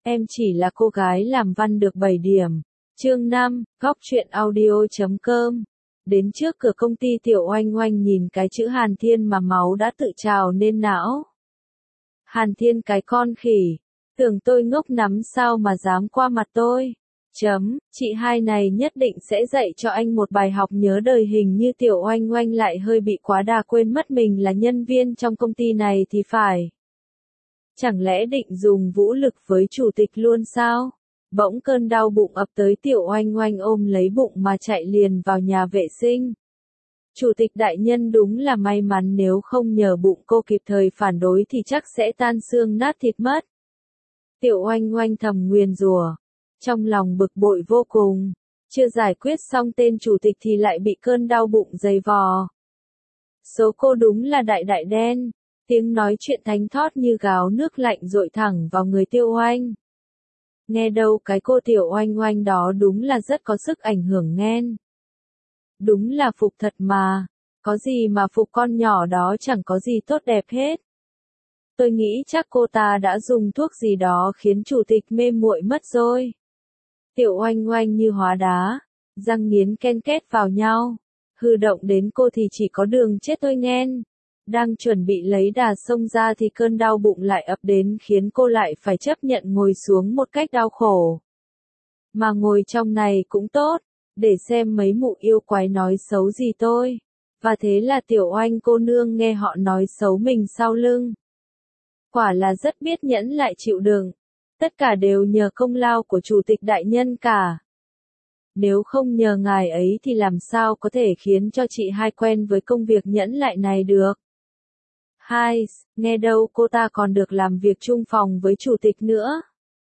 Em chỉ là cô gái làm văn được 7 điểm. Chương 5, góc truyện audio.com. Đến trước cửa công ty Tiểu Oanh Oanh nhìn cái chữ Hàn Thiên mà máu đã tự trào lên não. Hàn Thiên cái con khỉ, tưởng tôi ngốc lắm sao mà dám qua mặt tôi. Chị hai này nhất định sẽ dạy cho anh một bài học nhớ đời, hình như Tiểu Oanh Oanh lại hơi bị quá đà quên mất mình là nhân viên trong công ty này thì phải. Chẳng lẽ định dùng vũ lực với chủ tịch luôn sao? Bỗng cơn đau bụng ập tới, Tiểu Oanh Oanh ôm lấy bụng mà chạy liền vào nhà vệ sinh. Chủ tịch đại nhân đúng là may mắn, nếu không nhờ bụng cô kịp thời phản đối thì chắc sẽ tan xương nát thịt mất. Tiểu Oanh Oanh thầm nguyền rủa, trong lòng bực bội vô cùng, chưa giải quyết xong tên chủ tịch thì lại bị cơn đau bụng giày vò. Số cô đúng là đại đại đen, tiếng nói chuyện thánh thót như gáo nước lạnh dội thẳng vào người Tiểu Oanh. Nghe đâu cái cô Tiểu Oanh Oanh đó đúng là rất có sức ảnh hưởng nghen. Đúng là phục thật mà, có gì mà phục, con nhỏ đó chẳng có gì tốt đẹp hết. Tôi nghĩ chắc cô ta đã dùng thuốc gì đó khiến chủ tịch mê muội mất rồi. Tiểu Oanh Oanh như hóa đá, răng nghiến ken két vào nhau. Hư động đến cô thì chỉ có đường chết tôi nghen. Đang chuẩn bị lấy đà xông ra thì cơn đau bụng lại ập đến, khiến cô lại phải chấp nhận ngồi xuống một cách đau khổ. Mà ngồi trong này cũng tốt, để xem mấy mụ yêu quái nói xấu gì tôi. Và thế là Tiểu Oanh cô nương nghe họ nói xấu mình sau lưng. Quả là rất biết nhẫn lại chịu đựng. Tất cả đều nhờ công lao của chủ tịch đại nhân cả. Nếu không nhờ ngài ấy thì làm sao có thể khiến cho chị hai quen với công việc nhẫn lại này được. Hai, nghe đâu cô ta còn được làm việc chung phòng với chủ tịch nữa.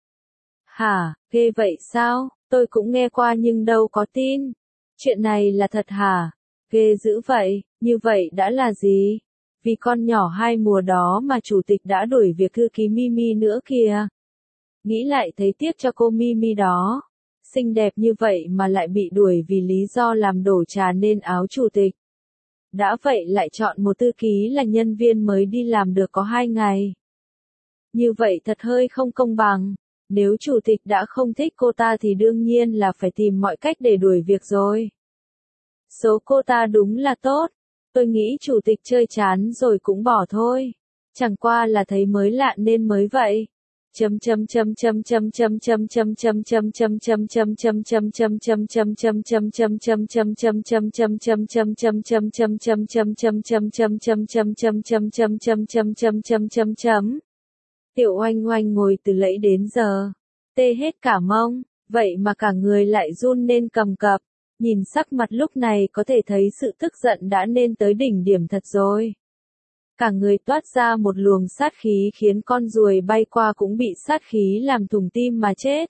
Hả, ghê vậy sao? Tôi cũng nghe qua nhưng đâu có tin. Chuyện này là thật hả? Ghê dữ vậy, như vậy đã là gì? Vì con nhỏ 2 mùa đó mà chủ tịch đã đuổi việc thư ký Mimi nữa kìa. Nghĩ lại thấy tiếc cho cô Mimi đó. Xinh đẹp như vậy mà lại bị đuổi vì lý do làm đổ trà nên áo chủ tịch. Đã vậy lại chọn một thư ký là nhân viên mới đi làm được có 2 ngày. Như vậy thật hơi không công bằng. Nếu chủ tịch đã không thích cô ta thì đương nhiên là phải tìm mọi cách để đuổi việc rồi. Số cô ta đúng là tốt. Tôi nghĩ chủ tịch chơi chán rồi cũng bỏ thôi. Chẳng qua là thấy mới lạ nên mới vậy. Tiểu Oanh Oanh ngồi từ nãy đến giờ, tê hết cả mông, vậy mà cả người lại run lên cầm cập. Nhìn sắc mặt lúc này có thể thấy sự tức giận đã lên tới đỉnh điểm thật rồi. Cả người toát ra một luồng sát khí khiến con ruồi bay qua cũng bị sát khí làm thủng tim mà chết.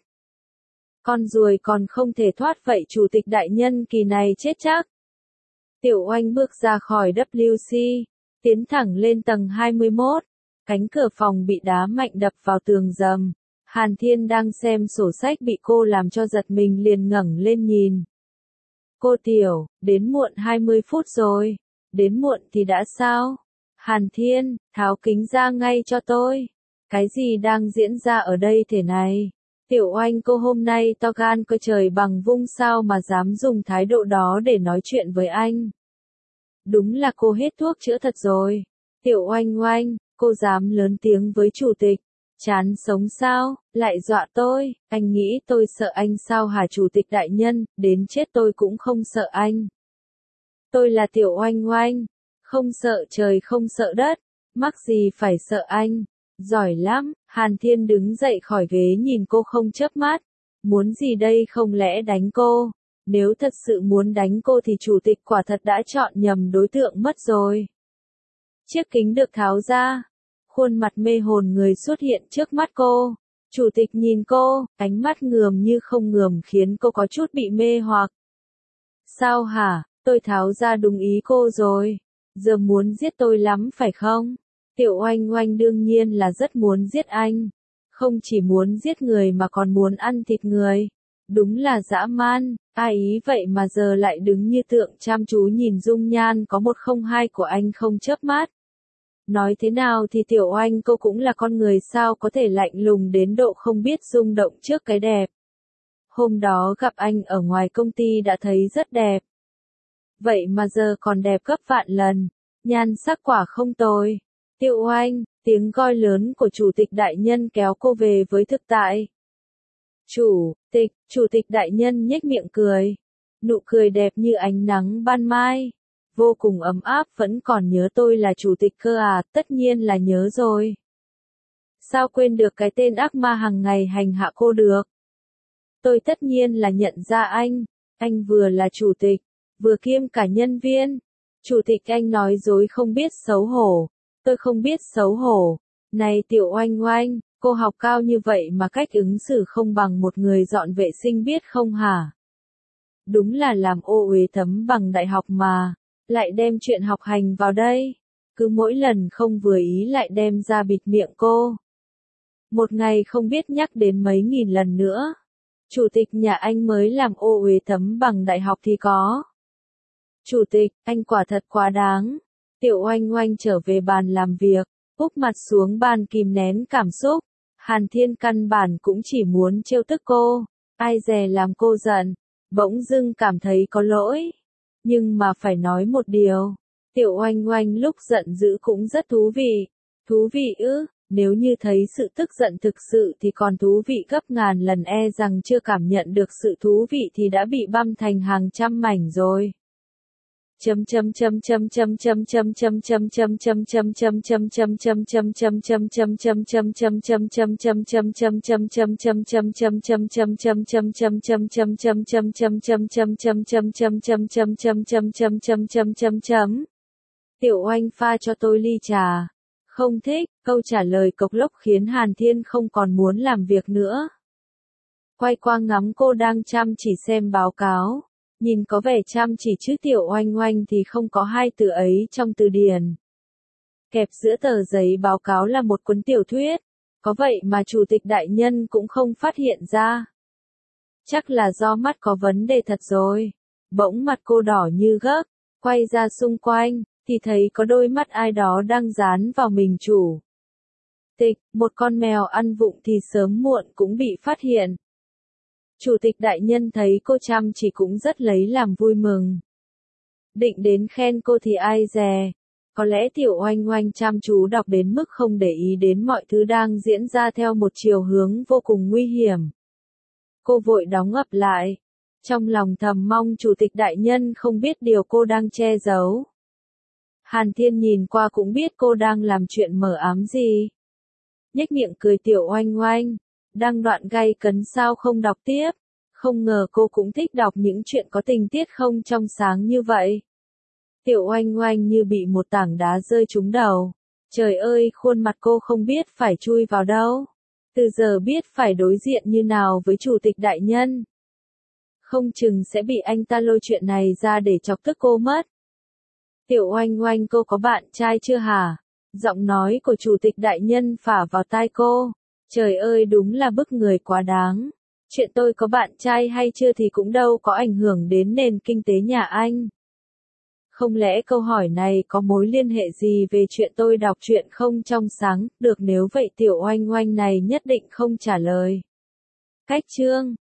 Con ruồi còn không thể thoát vậy chủ tịch đại nhân kỳ này chết chắc. Tiểu Oanh bước ra khỏi WC, tiến thẳng lên tầng 21. Cánh cửa phòng bị đá mạnh đập vào tường rầm. Hàn Thiên đang xem sổ sách bị cô làm cho giật mình liền ngẩng lên nhìn. Cô Tiểu, đến muộn 20 phút rồi. Đến muộn thì đã sao? Hàn Thiên, tháo kính ra ngay cho tôi. Cái gì đang diễn ra ở đây thế này? Tiểu Oanh cô hôm nay to gan coi trời bằng vung sao mà dám dùng thái độ đó để nói chuyện với anh. Đúng là cô hết thuốc chữa thật rồi. Tiểu Oanh Oanh, cô dám lớn tiếng với chủ tịch. Chán sống sao, lại dọa tôi, anh nghĩ tôi sợ anh sao hả chủ tịch đại nhân, đến chết tôi cũng không sợ anh. Tôi là Tiểu Oanh Oanh, không sợ trời không sợ đất, mắc gì phải sợ anh. Giỏi lắm, Hàn Thiên đứng dậy khỏi ghế nhìn cô không chớp mắt. Muốn gì đây, không lẽ đánh cô? Nếu thật sự muốn đánh cô thì chủ tịch quả thật đã chọn nhầm đối tượng mất rồi. Chiếc kính được tháo ra. Khuôn mặt mê hồn người xuất hiện trước mắt cô. Chủ tịch nhìn cô, ánh mắt ngườm như không ngườm khiến cô có chút bị mê hoặc. Sao hả, tôi tháo ra đúng ý cô rồi. Giờ muốn giết tôi lắm phải không? Tiểu Oanh Oanh đương nhiên là rất muốn giết anh. Không chỉ muốn giết người mà còn muốn ăn thịt người. Đúng là dã man, ai ý vậy mà giờ lại đứng như tượng chăm chú nhìn dung nhan có 102 của anh không chớp mắt. Nói thế nào thì Tiểu Oanh cô cũng là con người sao có thể lạnh lùng đến độ không biết rung động trước cái đẹp. Hôm đó gặp anh ở ngoài công ty đã thấy rất đẹp. Vậy mà giờ còn đẹp gấp vạn lần, nhan sắc quả không tồi. Tiểu Oanh, tiếng gọi lớn của chủ tịch đại nhân kéo cô về với thực tại. Chủ tịch đại nhân nhếch miệng cười. Nụ cười đẹp như ánh nắng ban mai. Vô cùng ấm áp, vẫn còn nhớ tôi là chủ tịch cơ à, tất nhiên là nhớ rồi. Sao quên được cái tên ác ma hàng ngày hành hạ cô được? Tôi tất nhiên là nhận ra anh vừa là chủ tịch, vừa kiêm cả nhân viên. Chủ tịch anh nói dối không biết xấu hổ, tôi không biết xấu hổ. Này Tiểu Oanh Oanh, cô học cao như vậy mà cách ứng xử không bằng một người dọn vệ sinh biết không hả? Đúng là làm ô uế thấm bằng đại học mà, lại đem chuyện học hành vào đây. Cứ mỗi lần không vừa ý lại đem ra bịt miệng cô. Một ngày không biết nhắc đến mấy nghìn lần nữa. Chủ tịch nhà anh mới làm ô uế thấm bằng đại học thì có. Chủ tịch, anh quả thật quá đáng. Tiểu Oanh Oanh trở về bàn làm việc, úp mặt xuống bàn kìm nén cảm xúc. Hàn Thiên căn bản cũng chỉ muốn trêu tức cô, ai dè làm cô giận, bỗng dưng cảm thấy có lỗi. Nhưng mà phải nói một điều, Tiểu Oanh Oanh lúc giận dữ cũng rất thú vị. Thú vị ư, nếu như thấy sự tức giận thực sự thì còn thú vị gấp ngàn lần, e rằng chưa cảm nhận được sự thú vị thì đã bị băm thành hàng trăm mảnh rồi. Tiểu Oanh pha cho tôi ly trà. Không thích, câu trả lời cộc lốc khiến Hàn Thiên không còn muốn làm việc nữa. Quay qua ngắm cô đang chăm chỉ xem báo cáo. Nhìn có vẻ chăm chỉ chứ Tiểu Oanh Oanh thì không có hai từ ấy trong từ điển. Kẹp giữa tờ giấy báo cáo là một cuốn tiểu thuyết. Có vậy mà chủ tịch đại nhân cũng không phát hiện ra. Chắc là do mắt có vấn đề thật rồi. Bỗng mặt cô đỏ như gấc, quay ra xung quanh, thì thấy có đôi mắt ai đó đang dán vào mình chủ tịch, một con mèo ăn vụng thì sớm muộn cũng bị phát hiện. Chủ tịch đại nhân thấy cô chăm chỉ cũng rất lấy làm vui mừng. Định đến khen cô thì ai dè. Có lẽ Tiểu Oanh Oanh chăm chú đọc đến mức không để ý đến mọi thứ đang diễn ra theo một chiều hướng vô cùng nguy hiểm. Cô vội đóng ập lại. Trong lòng thầm mong chủ tịch đại nhân không biết điều cô đang che giấu. Hàn Thiên nhìn qua cũng biết cô đang làm chuyện mờ ám gì. Nhếch miệng cười Tiểu Oanh Oanh. Đang đoạn gay cấn sao không đọc tiếp. Không ngờ cô cũng thích đọc những chuyện có tình tiết không trong sáng như vậy. Tiểu Oanh Oanh như bị một tảng đá rơi trúng đầu. Trời ơi, khuôn mặt cô không biết phải chui vào đâu. Từ giờ biết phải đối diện như nào với chủ tịch đại nhân. Không chừng sẽ bị anh ta lôi chuyện này ra để chọc tức cô mất. Tiểu Oanh Oanh, cô có bạn trai chưa hả? Giọng nói của chủ tịch đại nhân phả vào tai cô. Trời ơi, đúng là bức người quá đáng. Chuyện tôi có bạn trai hay chưa thì cũng đâu có ảnh hưởng đến nền kinh tế nhà anh. Không lẽ câu hỏi này có mối liên hệ gì về chuyện tôi đọc truyện không trong sáng? Được, nếu vậy Tiểu Oanh Oanh này nhất định không trả lời. Cách chương